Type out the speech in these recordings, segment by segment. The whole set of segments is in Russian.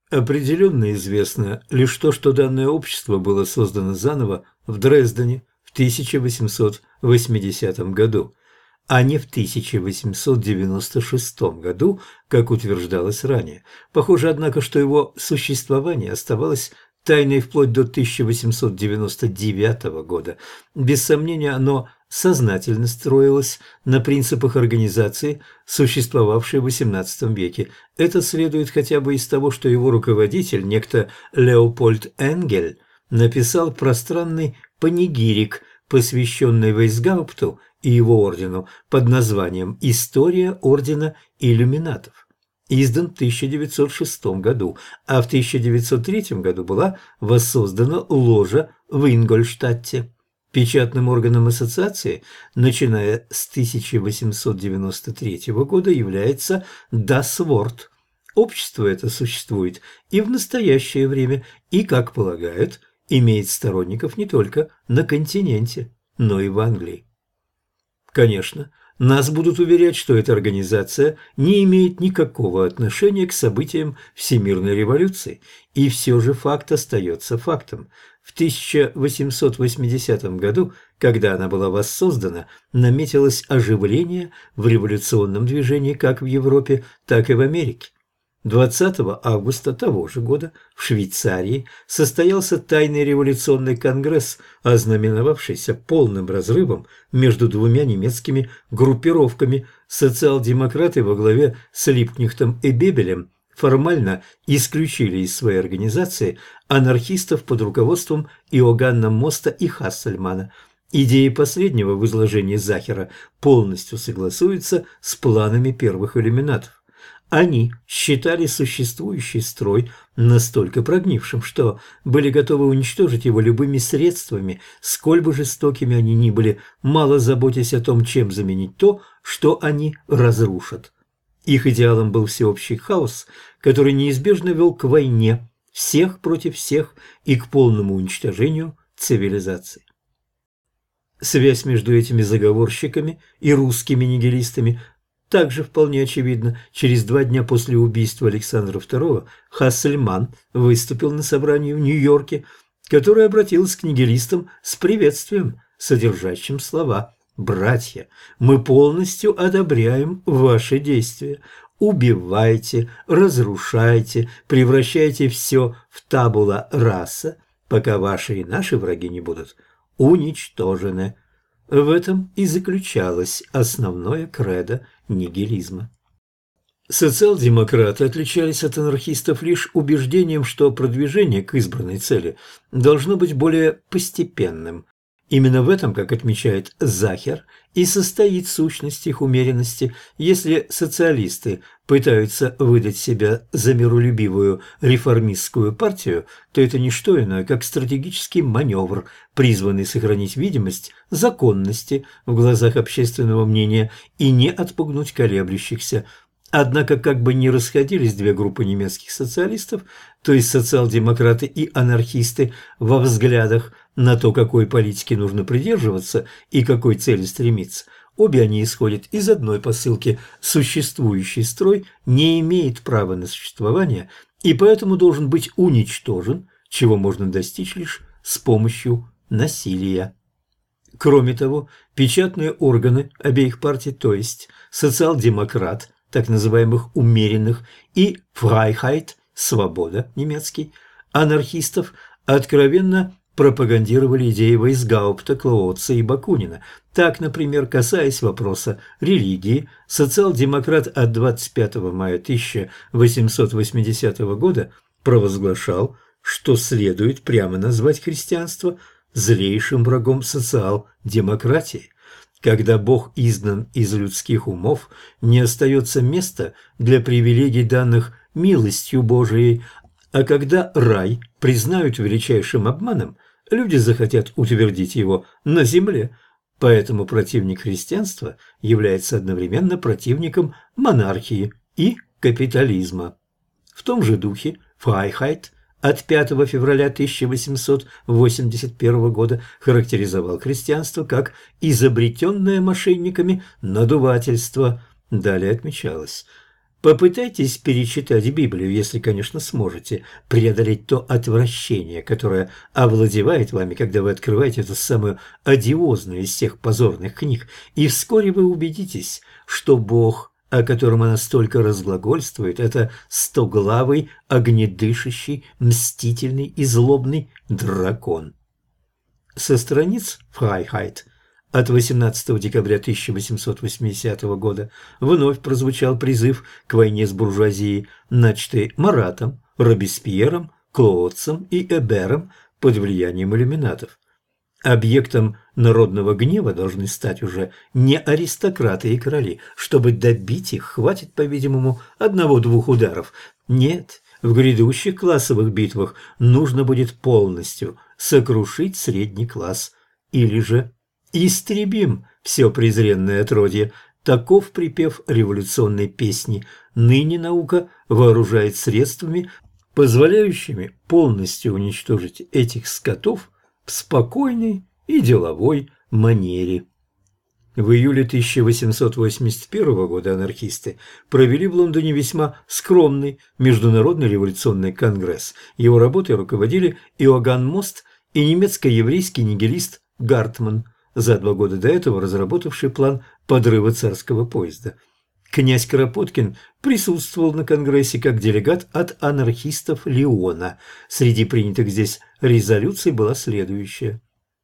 Определенно известно лишь то, что данное общество было создано заново в Дрездене в 1880 году, а не в 1896 году, как утверждалось ранее. Похоже, однако, что его существование оставалось тайной вплоть до 1899 года. Без сомнения, оно сознательно строилось на принципах организации, существовавшей в XVIII веке. Это следует хотя бы из того, что его руководитель, некто Леопольд Энгель, написал пространный панигирик, посвященный Вейсгаупту и его ордену под названием «История ордена иллюминатов». Издан в 1906 году, а в 1903 году была воссоздана ложа в Ингольштадте. Печатным органом ассоциации, начиная с 1893 года, является Das Wort. Общество это существует и в настоящее время, и, как полагают, имеет сторонников не только на континенте, но и в Англии. Конечно, нас будут уверять, что эта организация не имеет никакого отношения к событиям Всемирной революции, и все же факт остается фактом. В 1880 году, когда она была воссоздана, наметилось оживление в революционном движении как в Европе, так и в Америке. 20 августа того же года в Швейцарии состоялся тайный революционный конгресс, ознаменовавшийся полным разрывом между двумя немецкими группировками. Социал-демократы во главе с Липкнехтом и Бебелем формально исключили из своей организации анархистов под руководством Иоганна Моста и Хассельмана. Идеи последнего в изложении Захера полностью согласуются с планами первых иллюминатов. Они считали существующий строй настолько прогнившим, что были готовы уничтожить его любыми средствами, сколь бы жестокими они ни были, мало заботясь о том, чем заменить то, что они разрушат. Их идеалом был всеобщий хаос, который неизбежно вел к войне всех против всех и к полному уничтожению цивилизации. Связь между этими заговорщиками и русскими нигилистами также вполне очевидно. Через 2 дня после убийства Александра II Хассельман выступил на собрании в Нью-Йорке, которое обратилось к нигилистам с приветствием, содержащим слова: «Братья, мы полностью одобряем ваши действия. Убивайте, разрушайте, превращайте все в табула раса, пока ваши и наши враги не будут уничтожены». В этом и заключалось основное кредо нигилизма. Социал-демократы отличались от анархистов лишь убеждением, что продвижение к избранной цели должно быть более постепенным. Именно в этом, как отмечает Захер, и состоит сущность их умеренности. Если социалисты пытаются выдать себя за миролюбивую реформистскую партию, то это не что иное, как стратегический маневр, призванный сохранить видимость законности в глазах общественного мнения и не отпугнуть колеблющихся. Однако, как бы ни расходились две группы немецких социалистов, то есть социал-демократы и анархисты, во взглядах на то, какой политики нужно придерживаться и какой цели стремиться, обе они исходят из одной посылки: существующий строй не имеет права на существование и поэтому должен быть уничтожен, чего можно достичь лишь с помощью насилия. Кроме того, печатные органы обеих партий, то есть социал-демократ, так называемых умеренных, и Freiheit, свобода, немецкий, анархистов, откровенно пропагандировали идеи Вейсгаупта, Клоотца и Бакунина. Так, например, касаясь вопроса религии, социал-демократ от 25 мая 1880 года провозглашал, что следует прямо назвать христианство злейшим врагом социал-демократии. Когда Бог изгнан из людских умов, не остается места для привилегий, данных милостью Божией, а когда рай признают величайшим обманом, люди захотят утвердить его на земле. Поэтому противник христианства является одновременно противником монархии и капитализма. В том же духе Фрайхайт от 5 февраля 1881 года характеризовал христианство как изобретенное мошенниками надувательство. Далее отмечалось: Попытайтесь перечитать Библию, если, конечно, сможете преодолеть то отвращение, которое овладевает вами, когда вы открываете эту самую одиозную из всех позорных книг, и вскоре вы убедитесь, что Бог, о котором она столько разглагольствует, это стоглавый, огнедышащий, мстительный и злобный дракон. Со страниц «Фрайхайт» от 18 декабря 1880 года вновь прозвучал призыв к войне с буржуазией, начатый Маратом, Робеспьером, Клоотсом и Эбером под влиянием иллюминатов. Объектом народного гнева должны стать уже не аристократы и короли. Чтобы добить их, хватит, по-видимому, одного-двух ударов. Нет, в грядущих классовых битвах нужно будет полностью сокрушить средний класс. Или же истребим все презренное отродье. Таков припев революционной песни. Ныне наука вооружает средствами, позволяющими полностью уничтожить этих скотов в спокойной и деловой манере. В июле 1881 года анархисты провели в Лондоне весьма скромный Международный революционный конгресс. Его работой руководили Иоганн Мост и немецко-еврейский нигилист Гартман, за 2 года до этого разработавший план подрыва царского поезда. Князь Кропоткин присутствовал на конгрессе как делегат от анархистов Лиона. Среди принятых здесь резолюций была следующая.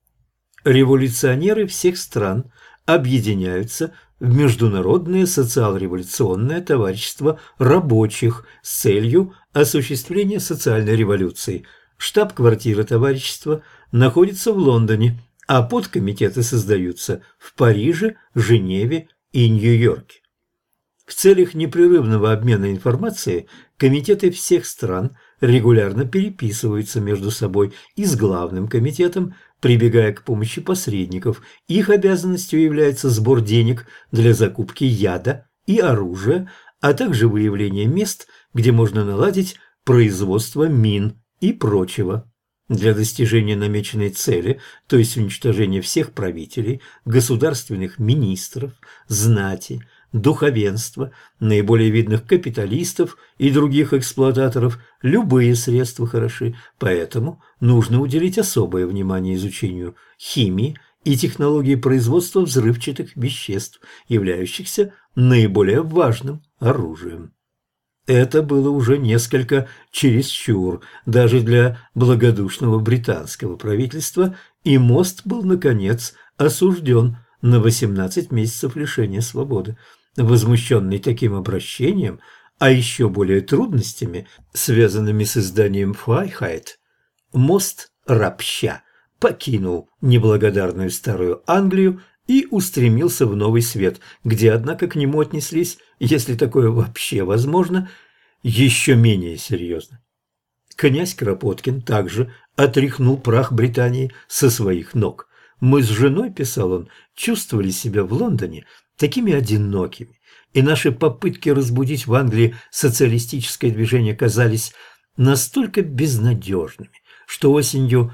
Революционеры всех стран объединяются в Международное социал-революционное товарищество рабочих с целью осуществления социальной революции. Штаб-квартира товарищества находится в Лондоне, а подкомитеты создаются в Париже, Женеве и Нью-Йорке. В целях непрерывного обмена информацией комитеты всех стран регулярно переписываются между собой и с главным комитетом, прибегая к помощи посредников. Их обязанностью является сбор денег для закупки яда и оружия, а также выявление мест, где можно наладить производство мин и прочего. Для достижения намеченной цели, то есть уничтожения всех правителей, государственных министров, знати, духовенства, наиболее видных капиталистов и других эксплуататоров, любые средства хороши, поэтому нужно уделить особое внимание изучению химии и технологии производства взрывчатых веществ, являющихся наиболее важным оружием. Это было уже несколько чересчур, даже для благодушного британского правительства, и Мост был, наконец, осужден на 18 месяцев лишения свободы. Возмущенный таким обращением, а еще более трудностями, связанными с изданием «Фрайхайт», Мост ропща покинул неблагодарную старую Англию и устремился в Новый Свет, где, однако, к нему отнеслись, если такое вообще возможно, еще менее серьезно. Князь Кропоткин также отряхнул прах Британии со своих ног. «Мы с женой, – писал он, – чувствовали себя в Лондоне такими одинокими, и наши попытки разбудить в Англии социалистическое движение казались настолько безнадежными, что осенью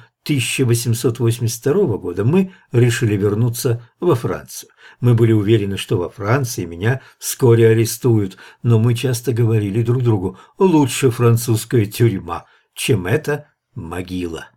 1882 года мы решили вернуться во Францию. Мы были уверены, что во Франции меня вскоре арестуют, но мы часто говорили друг другу: лучше французская тюрьма, чем эта могила».